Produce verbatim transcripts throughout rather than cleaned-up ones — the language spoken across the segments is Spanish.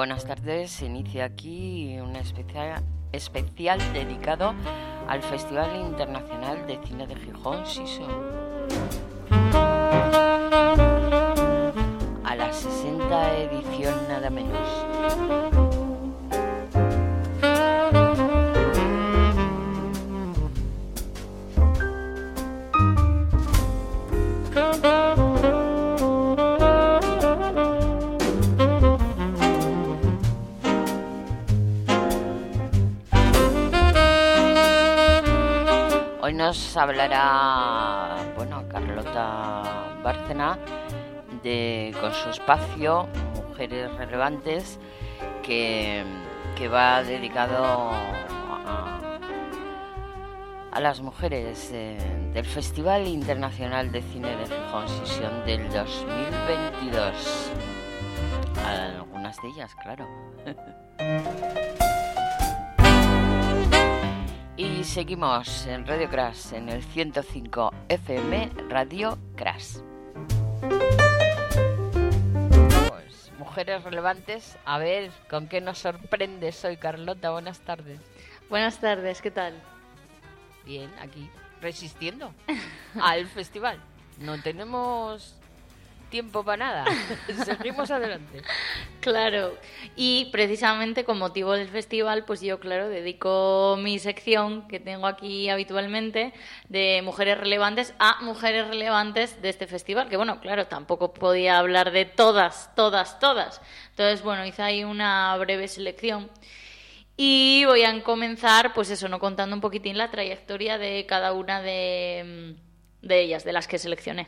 buenas tardes. Se inicia aquí un especial, especial dedicado al Festival Internacional de Cine de Gijón, SISO. A la sesenta edición nada menos. Hoy nos hablará, bueno, Carlota Bárcena de, con su espacio Mujeres Relevantes, que, que va dedicado a, a las mujeres eh, del Festival Internacional de Cine de Gijón, sesión del dos mil veintidós. Algunas de ellas, claro. Y seguimos en Radio Crash, en el ciento cinco F M, Radio Crash. Pues, mujeres relevantes, a ver, ¿con qué nos sorprende? Soy Carlota, buenas tardes. Buenas tardes, ¿qué tal? Bien, aquí, resistiendo al festival. No tenemos tiempo para nada, seguimos adelante. Claro, y precisamente con motivo del festival, pues yo, claro, dedico mi sección que tengo aquí habitualmente de mujeres relevantes a mujeres relevantes de este festival, que bueno, claro, tampoco podía hablar de todas, todas, todas. Entonces, bueno, hice ahí una breve selección y voy a comenzar, pues eso, no contando un poquitín la trayectoria de cada una de, de ellas, de las que seleccioné.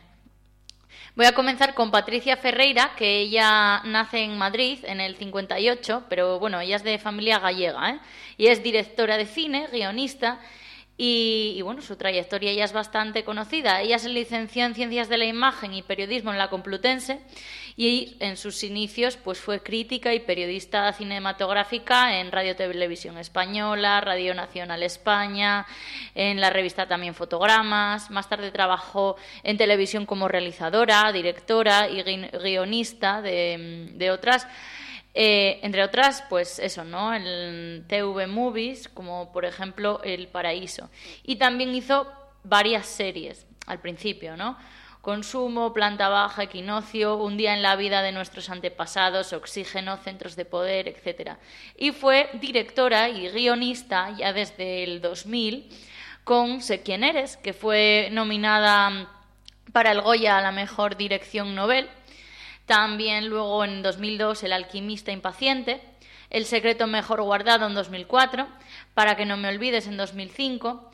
Voy a comenzar con Patricia Ferreira, que ella nace en Madrid en el cincuenta y ocho, pero bueno, ella es de familia gallega, ¿eh? Y es directora de cine, guionista, y, y bueno, su trayectoria ya es bastante conocida. Ella se licenció en Ciencias de la Imagen y Periodismo en la Complutense, y en sus inicios pues fue crítica y periodista cinematográfica en Radio Televisión Española, Radio Nacional España, en la revista también Fotogramas. Más tarde trabajó en televisión como realizadora, directora y guionista de, de otras, eh, entre otras, pues eso, ¿no? En T V Movies, como por ejemplo El Paraíso. Y también hizo varias series al principio, ¿no? Consumo, Planta Baja, Equinoccio, Un día en la vida de nuestros antepasados, Oxígeno, Centros de Poder, etcétera. Y fue directora y guionista ya desde el dos mil con Sé quién eres, que fue nominada para el Goya a la mejor dirección novel. También luego en dos mil dos El alquimista impaciente, El secreto mejor guardado en dos mil cuatro, Para que no me olvides en dos mil cinco,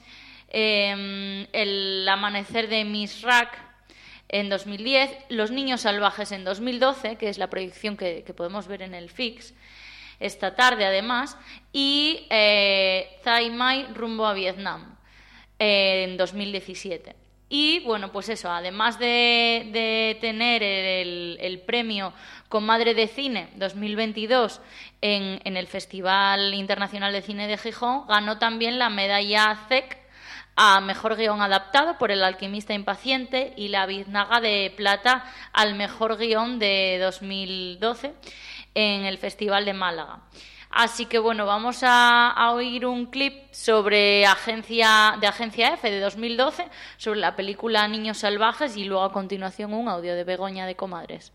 eh, El amanecer de Miss Rack en dos mil diez, Los niños salvajes en dos mil doce, que es la proyección que, que podemos ver en el Fix esta tarde además, y eh, Thai Mai rumbo a Vietnam eh, en dos mil diecisiete. Y bueno, pues eso, además de, de tener el, el premio Comadre de Cine dos mil veintidós en, en el Festival Internacional de Cine de Gijón, ganó también la medalla C E C a Mejor Guión Adaptado por El alquimista impaciente y la Biznaga de Plata al Mejor Guión de dos mil doce en el Festival de Málaga. Así que bueno, vamos a, a oír un clip sobre Agencia de Agencia F de dos mil doce, sobre la película Niños Salvajes, y luego a continuación un audio de Begoña de Comadres.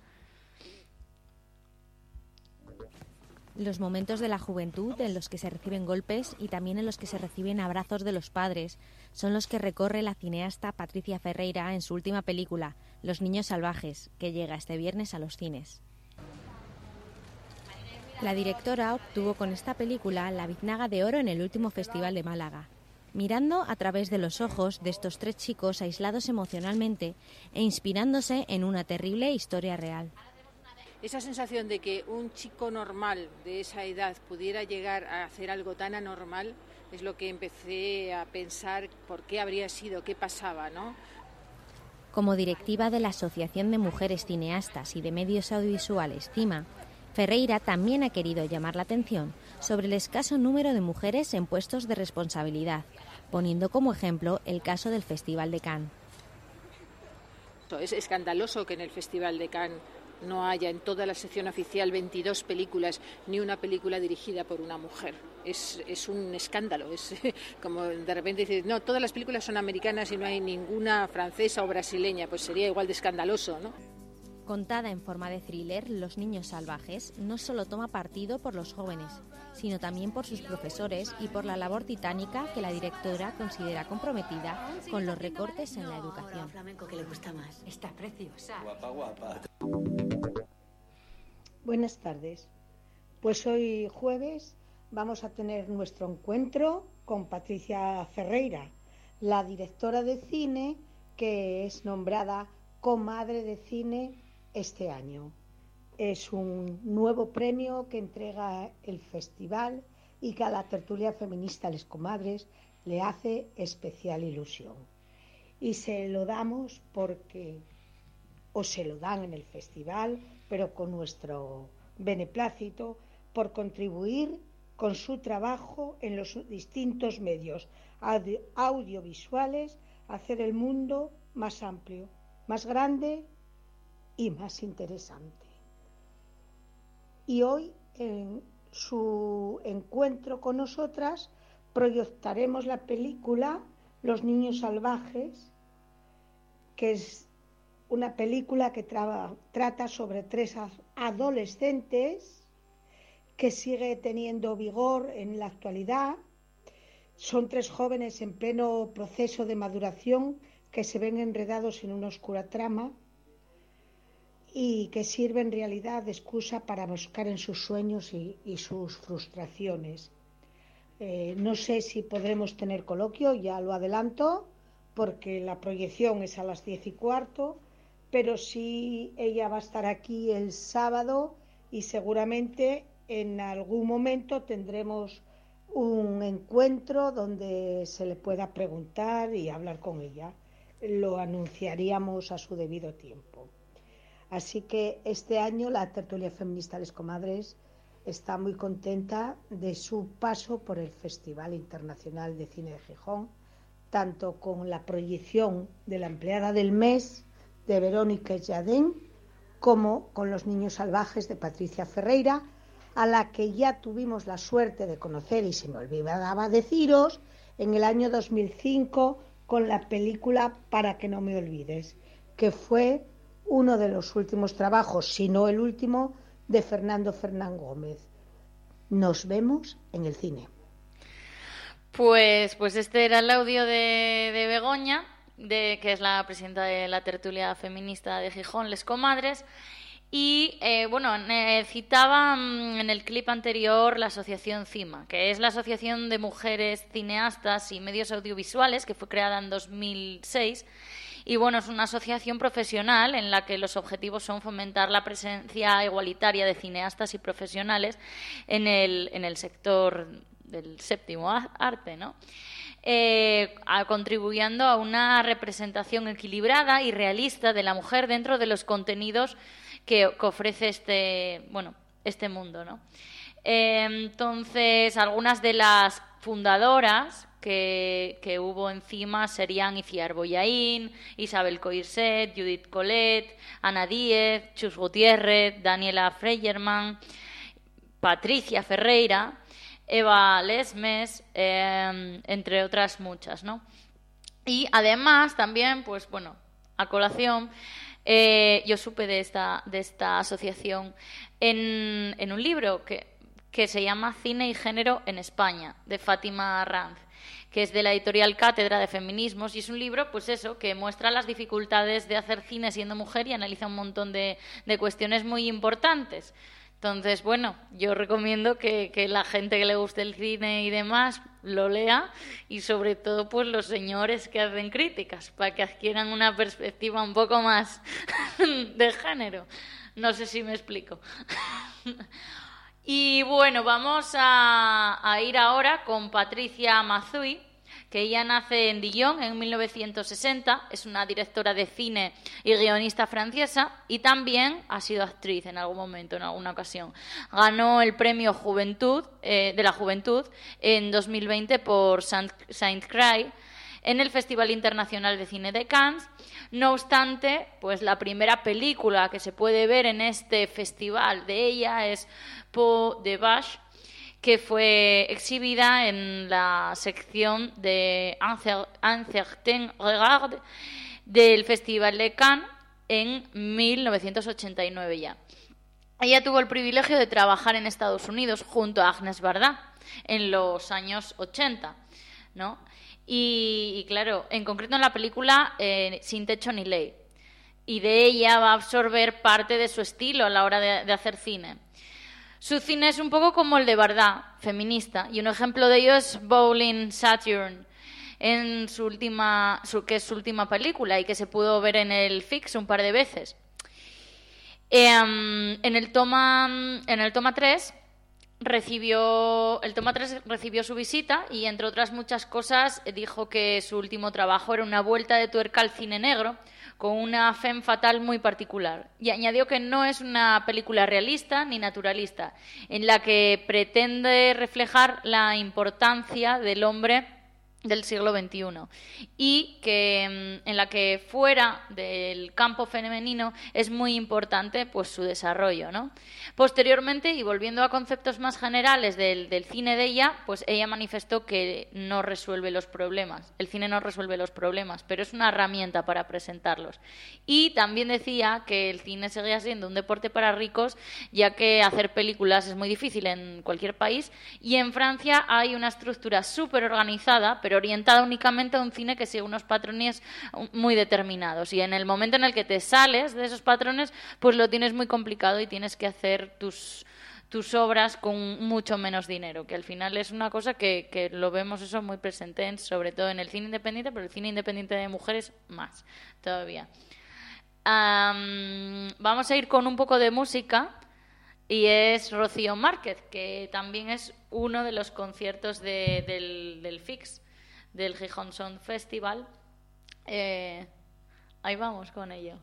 Los momentos de la juventud en los que se reciben golpes y también en los que se reciben abrazos de los padres son los que recorre la cineasta Patricia Ferreira en su última película, Los niños salvajes, que llega este viernes a los cines. La directora obtuvo con esta película la Biznaga de Oro en el último Festival de Málaga, mirando a través de los ojos de estos tres chicos aislados emocionalmente e inspirándose en una terrible historia real. Esa sensación de que un chico normal de esa edad pudiera llegar a hacer algo tan anormal es lo que empecé a pensar por qué habría sido, qué pasaba, ¿no? Como directiva de la Asociación de Mujeres Cineastas y de Medios Audiovisuales, CIMA, Ferreira también ha querido llamar la atención sobre el escaso número de mujeres en puestos de responsabilidad, poniendo como ejemplo el caso del Festival de Cannes. Es escandaloso que en el Festival de Cannes no haya en toda la sección oficial veintidós películas ni una película dirigida por una mujer. Es, es un escándalo, es como de repente dices, no, todas las películas son americanas y no hay ninguna francesa o brasileña, pues sería igual de escandaloso, ¿no? Contada en forma de thriller, Los niños salvajes no solo toma partido por los jóvenes, sino también por sus profesores y por la labor titánica que la directora considera comprometida con los recortes en la educación. Flamenco que le gusta más. Está preciosa. Guapa, guapa. Buenas tardes. Pues hoy jueves vamos a tener nuestro encuentro con Patricia Ferreira, la directora de cine que es nombrada Comadre de Cine este año. Es un nuevo premio que entrega el festival y que a la tertulia feminista Les Comadres le hace especial ilusión. Y se lo damos porque, o se lo dan en el festival, pero con nuestro beneplácito, por contribuir con su trabajo en los distintos medios audio- audiovisuales a hacer el mundo más amplio, más grande y más interesante. Y hoy, en su encuentro con nosotras, proyectaremos la película Los niños salvajes, que es una película que tra- trata sobre tres adolescentes que sigue teniendo vigor en la actualidad. Son tres jóvenes en pleno proceso de maduración que se ven enredados en una oscura trama y que sirve en realidad de excusa para buscar en sus sueños y, y sus frustraciones. Eh, no sé si podremos tener coloquio, ya lo adelanto, porque la proyección es a las diez y cuarto, pero sí ella va a estar aquí el sábado y seguramente en algún momento tendremos un encuentro donde se le pueda preguntar y hablar con ella. Lo anunciaríamos a su debido tiempo. Así que este año la tertulia feminista Les Comadres está muy contenta de su paso por el Festival Internacional de Cine de Gijón, tanto con la proyección de la empleada del mes de Verónica Lladén, como con Los niños salvajes de Patricia Ferreira, a la que ya tuvimos la suerte de conocer, y se me olvidaba deciros, en el año dos mil cinco con la película Para que no me olvides, que fue uno de los últimos trabajos, si no el último, de Fernando Fernán Gómez. Nos vemos en el cine. Pues, pues este era el audio de, de Begoña, de, que es la presidenta de la tertulia feminista de Gijón, Les Comadres. Y, eh, bueno, eh, citaba mm, en el clip anterior la asociación CIMA, que es la Asociación de Mujeres Cineastas y Medios Audiovisuales, que fue creada en dos mil seis. Y, bueno, es una asociación profesional en la que los objetivos son fomentar la presencia igualitaria de cineastas y profesionales en el, en el sector del séptimo arte, ¿no? Eh, a, contribuyendo a una representación equilibrada y realista de la mujer dentro de los contenidos que, que ofrece este, bueno, este mundo, ¿no? Eh, entonces, algunas de las fundadoras que, que hubo encima serían Iciar Boyaín, Isabel Coirset, Judith Colet, Ana Díez, Chus Gutiérrez, Daniela Freyerman, Patricia Ferreira, Eva Lesmes, eh, entre otras muchas, ¿no? Y además también, pues bueno, a colación, eh, yo supe de esta, de esta asociación en, en un libro que, que se llama Cine y Género en España, de Fátima Ranz, que es de la editorial Cátedra de Feminismos, y es un libro, pues eso, que muestra las dificultades de hacer cine siendo mujer y analiza un montón de, de cuestiones muy importantes. Entonces, bueno, yo recomiendo que, que la gente que le guste el cine y demás lo lea, y sobre todo pues los señores que hacen críticas, para que adquieran una perspectiva un poco más de género. No sé si me explico. Y bueno, vamos a, a ir ahora con Patricia Mazui, que ella nace en Dijon en mil novecientos sesenta, es una directora de cine y guionista francesa, y también ha sido actriz en algún momento, en alguna ocasión. Ganó el premio Juventud, eh, de la Juventud en dos mil veinte por Saint Cry. en el Festival Internacional de Cine de Cannes. No obstante, pues la primera película que se puede ver en este festival de ella es Peau de Vache, que fue exhibida en la sección de Un certain regard del Festival de Cannes en mil novecientos ochenta y nueve ya. Ella tuvo el privilegio de trabajar en Estados Unidos junto a Agnes Varda en los años ochenta, ¿no? Y, y claro, en concreto en la película eh, Sin techo ni ley. Y de ella va a absorber parte de su estilo a la hora de, de hacer cine. Su cine es un poco como el de Varda, feminista, y un ejemplo de ello es Bowling Saturn, en su última, su, que es su última película y que se pudo ver en el Fix un par de veces. Eh, en el toma, en el toma tres recibió, el toma tres recibió su visita y, entre otras muchas cosas, dijo que su último trabajo era una vuelta de tuerca al cine negro, con una femme fatale muy particular. Y añadió que no es una película realista ni naturalista, en la que pretende reflejar la importancia del hombre del siglo veintiuno, y que en la que fuera del campo femenino es muy importante pues su desarrollo, ¿no? Posteriormente, y volviendo a conceptos más generales del, del cine de ella, pues ella manifestó que no resuelve los problemas, el cine no resuelve los problemas, pero es una herramienta para presentarlos. Y también decía que el cine seguía siendo un deporte para ricos, ya que hacer películas es muy difícil en cualquier país, y en Francia hay una estructura súper organizada, pero orientada únicamente a un cine que sigue unos patrones muy determinados, y en el momento en el que te sales de esos patrones, pues lo tienes muy complicado y tienes que hacer tus, tus obras con mucho menos dinero, que al final es una cosa que, que lo vemos eso muy presente, en, sobre todo en el cine independiente, pero el cine independiente de mujeres más todavía. Um, vamos a ir con un poco de música, y es Rocío Márquez, que también es uno de los conciertos de, del, del Fix, del Gijón Sound Festival. Eh, ahí vamos con ello.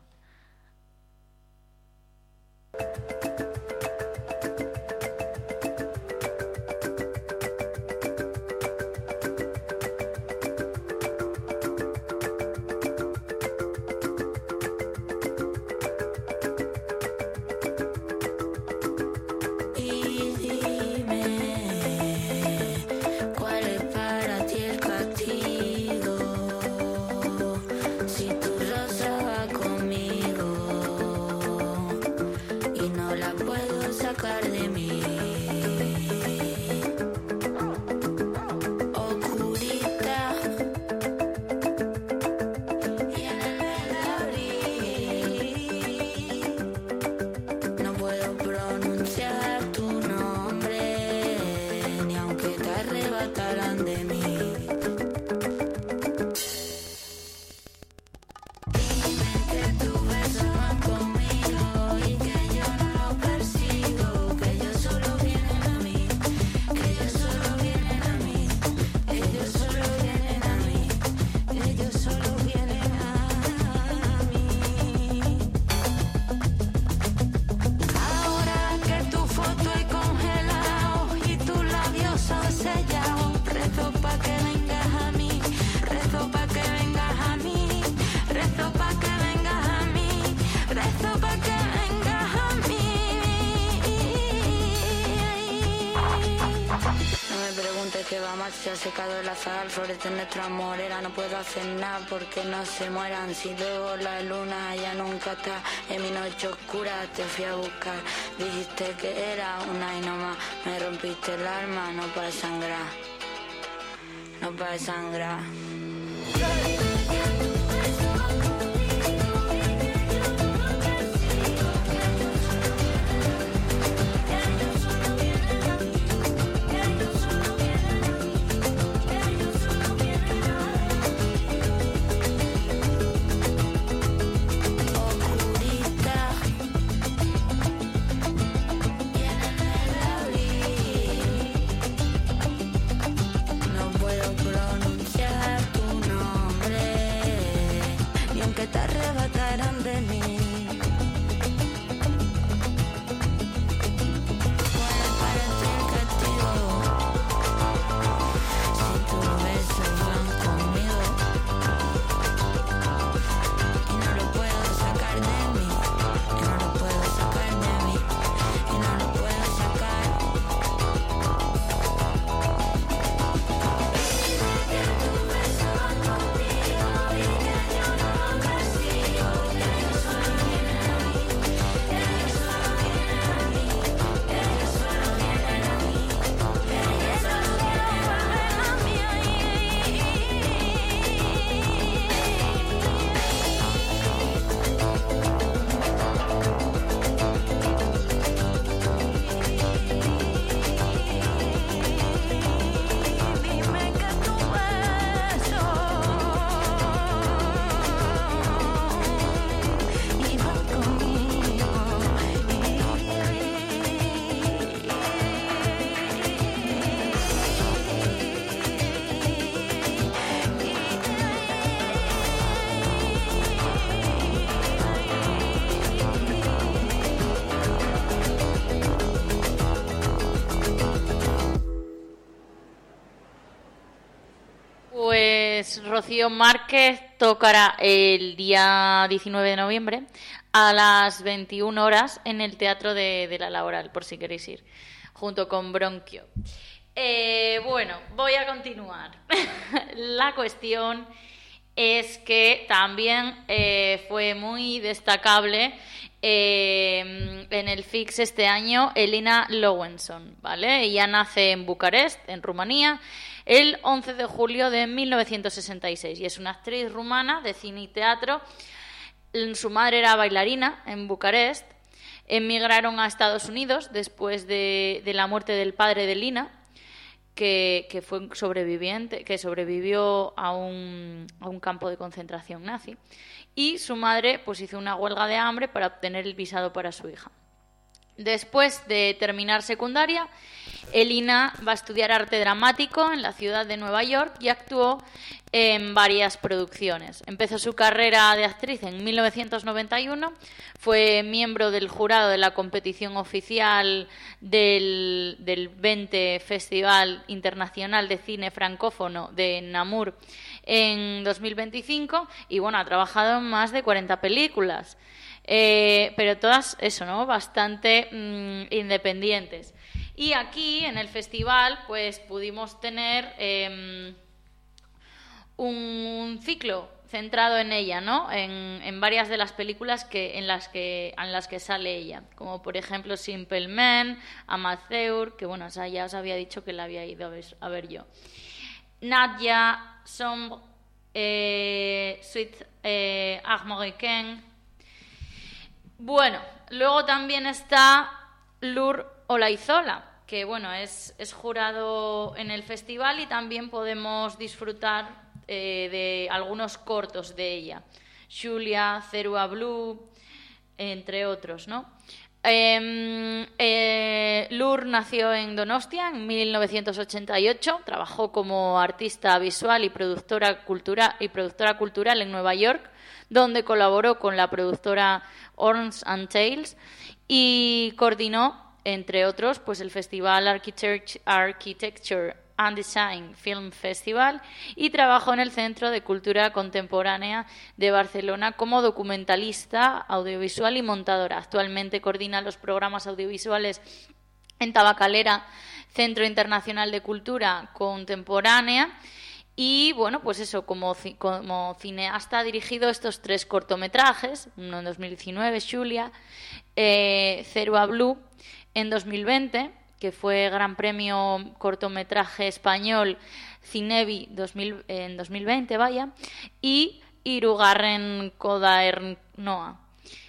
Se ha secado el azahar, florece nuestra morera. No puedo hacer nada porque no se mueran. Si luego la luna ya nunca está en mi noche oscura, te fui a buscar. Dijiste que era una y no más. Me rompiste el alma, no para sangrar, no para sangrar. No puedo pronunciar tu nombre. pues Rocío Márquez tocará el día diecinueve de noviembre a las veintiuna horas en el Teatro de, de la Laboral, por si queréis ir, junto con Bronquio. Eh, bueno, voy a continuar. La cuestión es que también eh, fue muy destacable eh, en el F I X este año Elina Lowenson, ¿vale? Ella nace en Bucarest, en Rumanía, el once de julio de mil novecientos sesenta y seis y es una actriz rumana de cine y teatro. Su madre era bailarina en Bucarest. Emigraron a Estados Unidos después de, de la muerte del padre de Lina, que, que fue sobreviviente, que sobrevivió a un, a un campo de concentración nazi. Y su madre pues hizo una huelga de hambre para obtener el visado para su hija. Después de terminar secundaria, Elina va a estudiar arte dramático en la ciudad de Nueva York y actuó en varias producciones. Empezó su carrera de actriz en mil novecientos noventa y uno, fue miembro del jurado de la competición oficial del, del veinte Festival Internacional de Cine Francófono de Namur en dos mil veinticinco y bueno, ha trabajado en más de cuarenta películas. Eh, pero todas, eso, ¿no? Bastante mmm, independientes. Y aquí, en el festival, pues pudimos tener eh, un ciclo centrado en ella, ¿no? En, en varias de las películas que, en, las que, en las que sale ella. Como, por ejemplo, Simple Man, Amateur, que, bueno, o sea, ya os había dicho que la había ido a ver, a ver yo. Nadia, Sombre, eh, Sweet eh, Armoricaine. Bueno, luego también está Lur Olaizola, que bueno, es, es jurado en el festival y también podemos disfrutar eh, de algunos cortos de ella. Julia, Cerua Blue, entre otros, ¿no? Eh, eh, Lur nació en Donostia en mil novecientos ochenta y ocho, trabajó como artista visual y productora, cultura, y productora cultural en Nueva York, donde colaboró con la productora Horns and Tails y coordinó, entre otros, pues el Festival Architect- Architecture and Design Film Festival y trabajó en el Centro de Cultura Contemporánea de Barcelona como documentalista, audiovisual y montadora. Actualmente coordina los programas audiovisuales en Tabacalera, Centro Internacional de Cultura Contemporánea. Y bueno, pues eso, como, como cineasta ha dirigido estos tres cortometrajes, uno en dos mil diecinueve, Julia, eh, Cerua Blue en dos mil veinte, que fue Gran Premio Cortometraje Español Cinebi dos mil, en dos mil veinte, vaya, y Hirugarren Kodaernoa,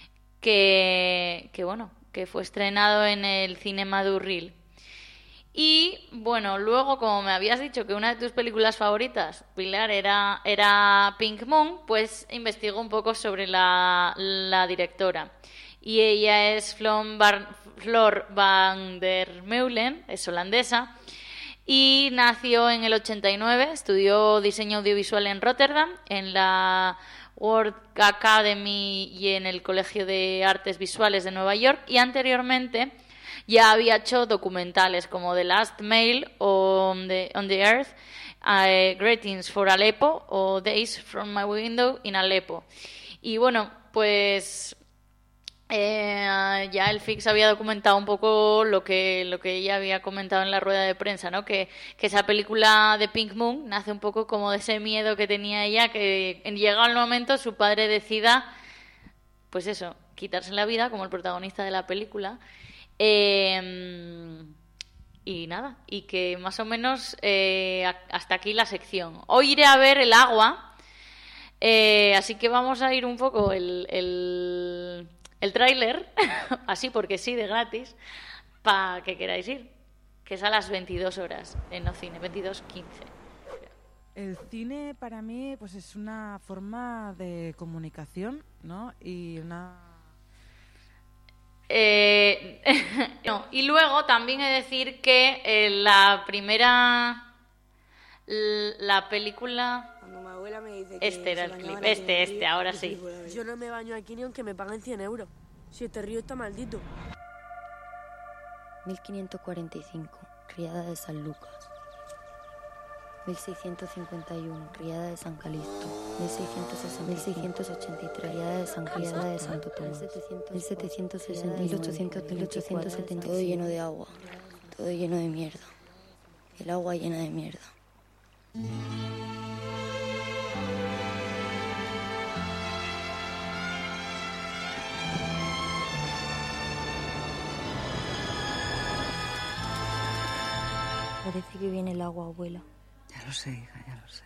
que, que bueno, que fue estrenado en el Cinema Durril. Y bueno, luego, como me habías dicho que una de tus películas favoritas, Pilar, era, era Pink Moon, pues investigo un poco sobre la, la directora. Y ella es Flor, Bar, Flor van der Meulen, es holandesa, y nació en el ochenta y nueve, estudió diseño audiovisual en Rotterdam, en la World Academy y en el Colegio de Artes Visuales de Nueva York, y anteriormente ya había hecho documentales como The Last Mail on the, on the Earth, uh, Greetings for Aleppo o Days from My Window in Aleppo. Y bueno, pues eh, ya el F I X había documentado un poco lo que, lo que ella había comentado en la rueda de prensa, ¿no? Que, que esa película de Pink Moon nace un poco como de ese miedo que tenía ella, que llegado el momento su padre decida, pues eso, quitarse la vida como el protagonista de la película. Eh, y nada, y que más o menos eh, hasta aquí la sección. Hoy iré a ver El agua, eh, así que vamos a ir un poco el, el, el tráiler, así porque sí, de gratis, para que queráis ir, que es a las veintidós horas en Ocine, veintidós quince. El cine para mí pues es una forma de comunicación, ¿no? Y una... Eh, no. Y luego también he de decir que eh, la primera la película cuando mi abuela me dice que este era el clip, este, este, este, ahora sí. Yo no me baño aquí ni aunque me paguen cien euros. Si este río está maldito. mil quinientos cuarenta y cinco, Riada de San Lucas. mil seiscientos cincuenta y uno, Riada de San Calixto. mil seiscientos sesenta, mil seiscientos ochenta y tres, Riada de San Calixto, de Santo Tomás. mil setecientos sesenta, mil ochocientos setenta, todo lleno de agua, todo lleno de mierda. El agua llena de mierda. Parece que viene el agua, abuela. Ya lo sé, hija, ya lo sé.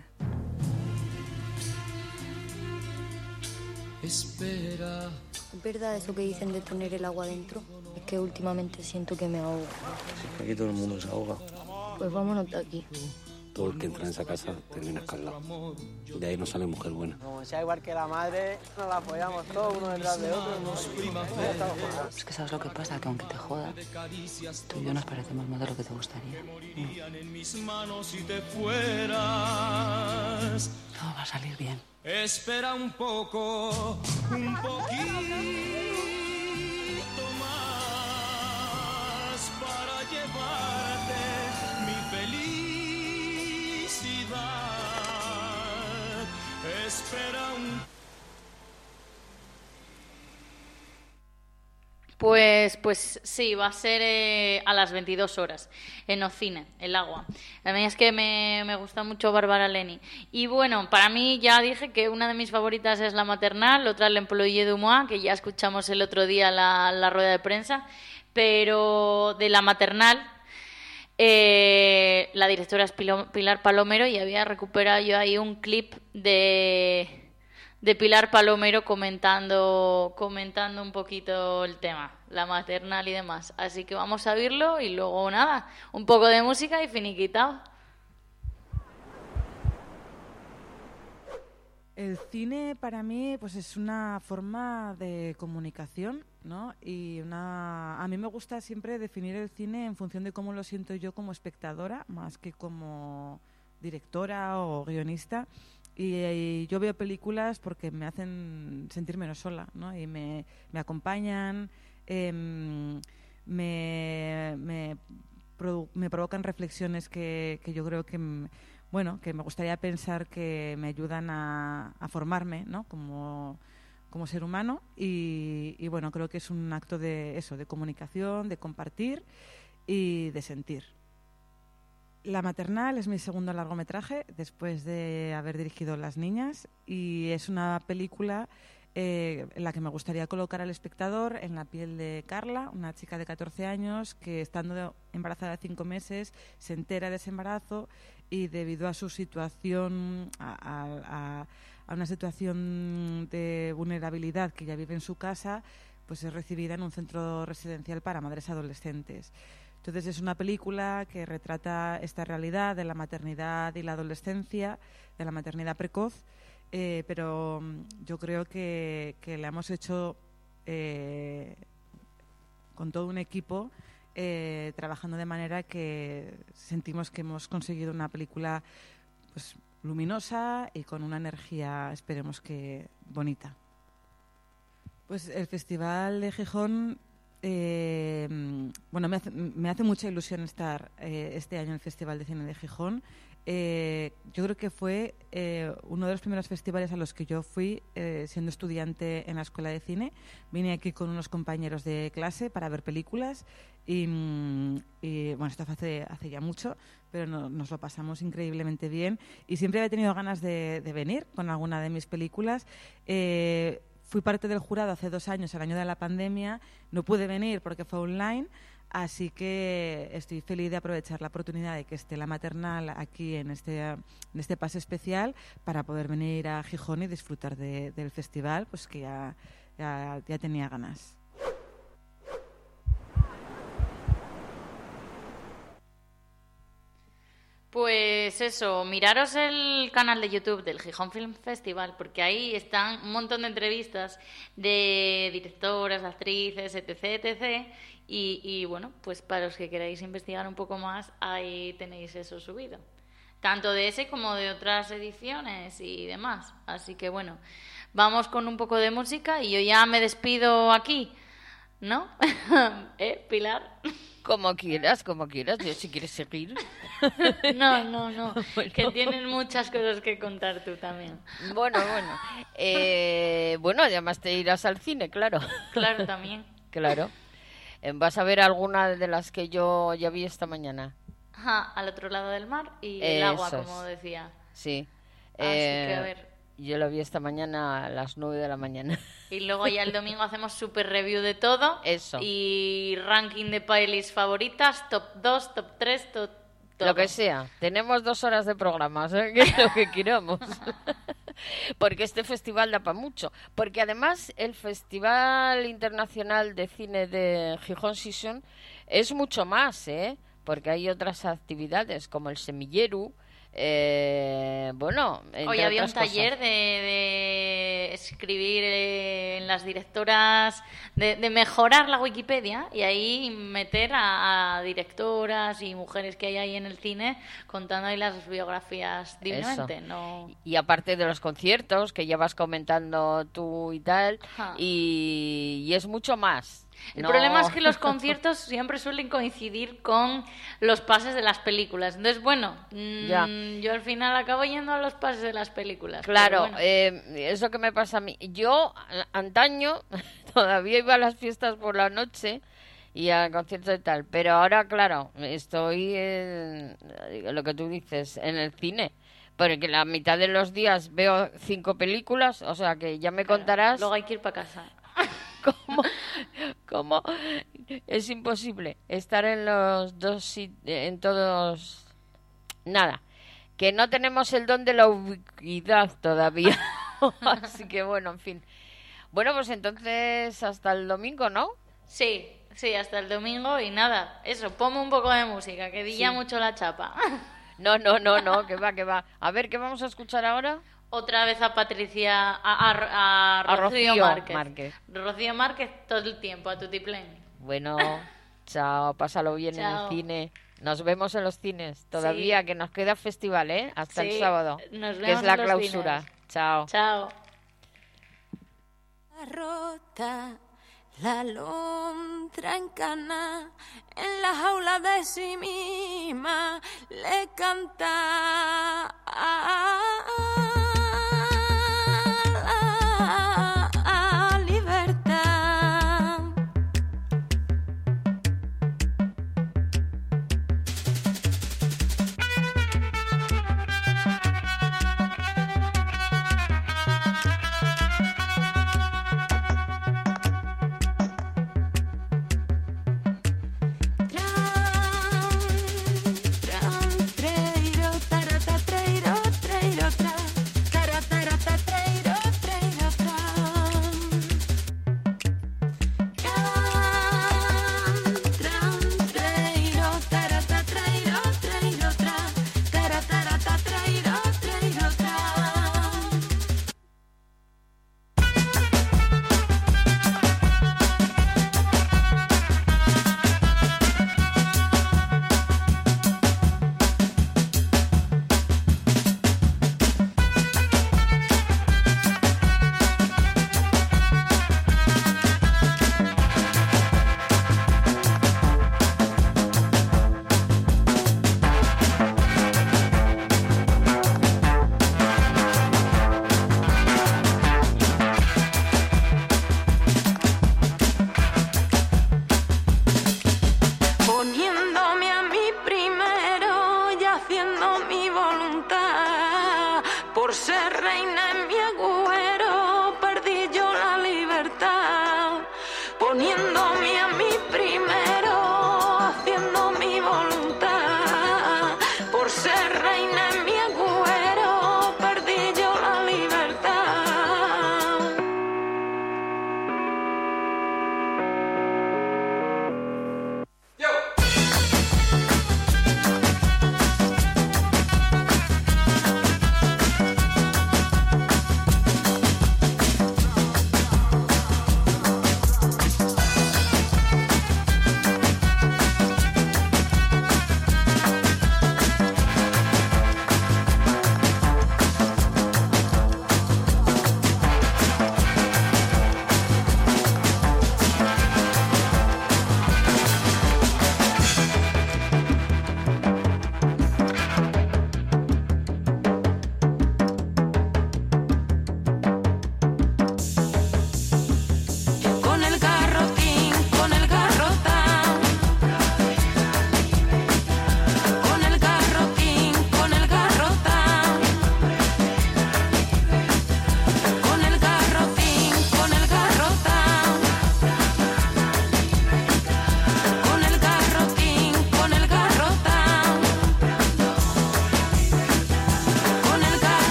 Espera. ¿Es verdad eso que dicen de tener el agua dentro? Es que últimamente siento que me ahogo. Aquí todo el mundo se ahoga. Pues vámonos de aquí. Todo el que entra en esa casa termina escaldado. De ahí no sale mujer buena. Como sea igual que la madre, nos la apoyamos todos uno detrás de otro. Es que sabes lo que pasa, que aunque te joda, tú y yo nos parecemos más de lo que te gustaría. Mm. Todo va a salir bien. Espera un poco, un poquito más para llevarte mi felicidad. Espera un Pues, pues sí, va a ser eh, a las veintidós horas en Ocine, El Agua. A mí es que me, me gusta mucho Bárbara Leni. Y bueno, para mí ya dije que una de mis favoritas es La Maternal, otra L'Employé du Mois, que ya escuchamos el otro día la, la rueda de prensa, pero de La Maternal eh, la directora es Pilar Palomero y había recuperado yo ahí un clip de... de Pilar Palomero comentando comentando un poquito el tema, La Maternal y demás. Así que vamos a verlo y luego nada, un poco de música y finiquitado. El cine para mí pues es una forma de comunicación, ¿no? Y una a mí me gusta siempre definir el cine en función de cómo lo siento yo como espectadora, más que como directora o guionista. Y, y yo veo películas porque me hacen sentir menos sola, ¿no? Y me, me acompañan, eh, me, me, produ- me provocan reflexiones que, que yo creo que, bueno, que me gustaría pensar que me ayudan a, a formarme, ¿no? Como, como ser humano. Y, y bueno, creo que es un acto de eso, de comunicación, de compartir y de sentir. La Maternal es mi segundo largometraje después de haber dirigido Las Niñas y es una película eh, en la que me gustaría colocar al espectador en la piel de Carla, una chica de catorce años que estando embarazada de cinco meses se entera de ese embarazo y debido a su situación, a, a, a una situación de vulnerabilidad que ya vive en su casa, pues es recibida en un centro residencial para madres adolescentes. Entonces es una película que retrata esta realidad de la maternidad y la adolescencia, de la maternidad precoz, eh, pero yo creo que, que la hemos hecho eh, con todo un equipo, eh, trabajando de manera que sentimos que hemos conseguido una película pues, luminosa y con una energía, esperemos que bonita. Pues el Festival de Gijón... Eh, bueno, me hace, me hace mucha ilusión estar eh, este año en el Festival de Cine de Gijón. Eh, yo creo que fue eh, uno de los primeros festivales a los que yo fui eh, siendo estudiante en la Escuela de Cine. Vine aquí con unos compañeros de clase para ver películas y, y bueno, esto fue hace, hace ya mucho, pero no, nos lo pasamos increíblemente bien y siempre había tenido ganas de, de venir con alguna de mis películas. Eh, Fui parte del jurado hace dos años, el año de la pandemia. No pude venir porque fue online, así que estoy feliz de aprovechar la oportunidad de que esté La Maternal aquí en este, en este pase especial para poder venir a Gijón y disfrutar de, del festival, pues que ya, ya, ya tenía ganas. Pues eso, miraros el canal de YouTube del Gijón Film Festival, porque ahí están un montón de entrevistas de directoras, actrices, etc, etcétera. Y, y bueno, pues para los que queráis investigar un poco más, ahí tenéis eso subido. Tanto de ese como de otras ediciones y demás. Así que bueno, vamos con un poco de música y yo ya me despido aquí ¿no? ¿Eh, Pilar? Como quieras, como quieras. Yo si quieres seguir. No, no, no. Bueno. Que tienes muchas cosas que contar tú también. Bueno, bueno. Eh, bueno, además te irás al cine, claro. Claro, también. Claro. Eh, ¿Vas a ver alguna de las que yo ya vi esta mañana? Ajá, al otro lado del mar y el Eso agua, es. como decía. Sí. Así Eh, que a ver. Yo lo vi esta mañana a las nueve de la mañana. Y luego ya el domingo hacemos super review de todo. Eso. Y ranking de pelis favoritas, top dos, top tres, top todo. Lo que sea. Tenemos dos horas de programas, ¿eh? Que es lo que queramos. Porque este festival da para mucho. Porque además el Festival Internacional de Cine de Gijón Sisson es mucho más, ¿eh? Porque hay otras actividades como el Semillero. Eh, bueno, hoy había un otras taller cosas. de, de escribir eh, en las directoras, de, de mejorar la Wikipedia y ahí meter a, a directoras y mujeres que hay ahí en el cine contando ahí las biografías divinamente. Eso. No... Y aparte de los conciertos que ya vas comentando tú y tal, Ja. y, y es mucho más. El No- problema es que los conciertos siempre suelen coincidir con los pases de las películas. Entonces, bueno, mm, Ya. yo al final acabo yendo a los pases de las películas. pero Claro, bueno. eh, eso que me pasa a mí. Yo, a- antaño, todavía iba a las fiestas por la noche y a conciertos y tal, pero ahora, claro, estoy, en, lo que tú dices, en el cine. Porque la mitad de los días veo cinco películas, o sea que ya me contarás Luego hay que ir para casa. cómo, cómo es imposible estar en los dos sit- en todos. Nada, que no tenemos el don de la ubicuidad todavía. Así que bueno, en fin. Bueno, pues entonces hasta el domingo, ¿no? Sí, sí, hasta el domingo y nada, eso, ponme un poco de música, que dilla Sí. mucho la chapa. No, no, no, no, que va, que va. A ver, ¿qué vamos a escuchar ahora? Otra vez a Patricia, a, a, a A Rocío, Rocío Márquez. Márquez. Rocío Márquez todo el tiempo, a tutiplén. Bueno, chao, pásalo bien en Chao. el cine. Nos vemos en los cines. Todavía Sí. que nos queda festival, ¿eh? Hasta el Sí, sábado. nos Que vemos es la en los clausura. cines. Chao. Chao. Rota la lontra en cana, en la jaula de sí misma le canta a libertad. Poniéndome a mí primero y haciendo mi voluntad. Por ser reina en mi agüero perdí yo la libertad. Poniéndome a mí primero, haciendo mi voluntad. Por ser reina en mi agüero perdí yo la libertad.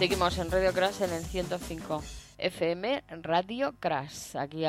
Seguimos en Radio Crash en el ciento cinco F M, Radio Crash. Aquí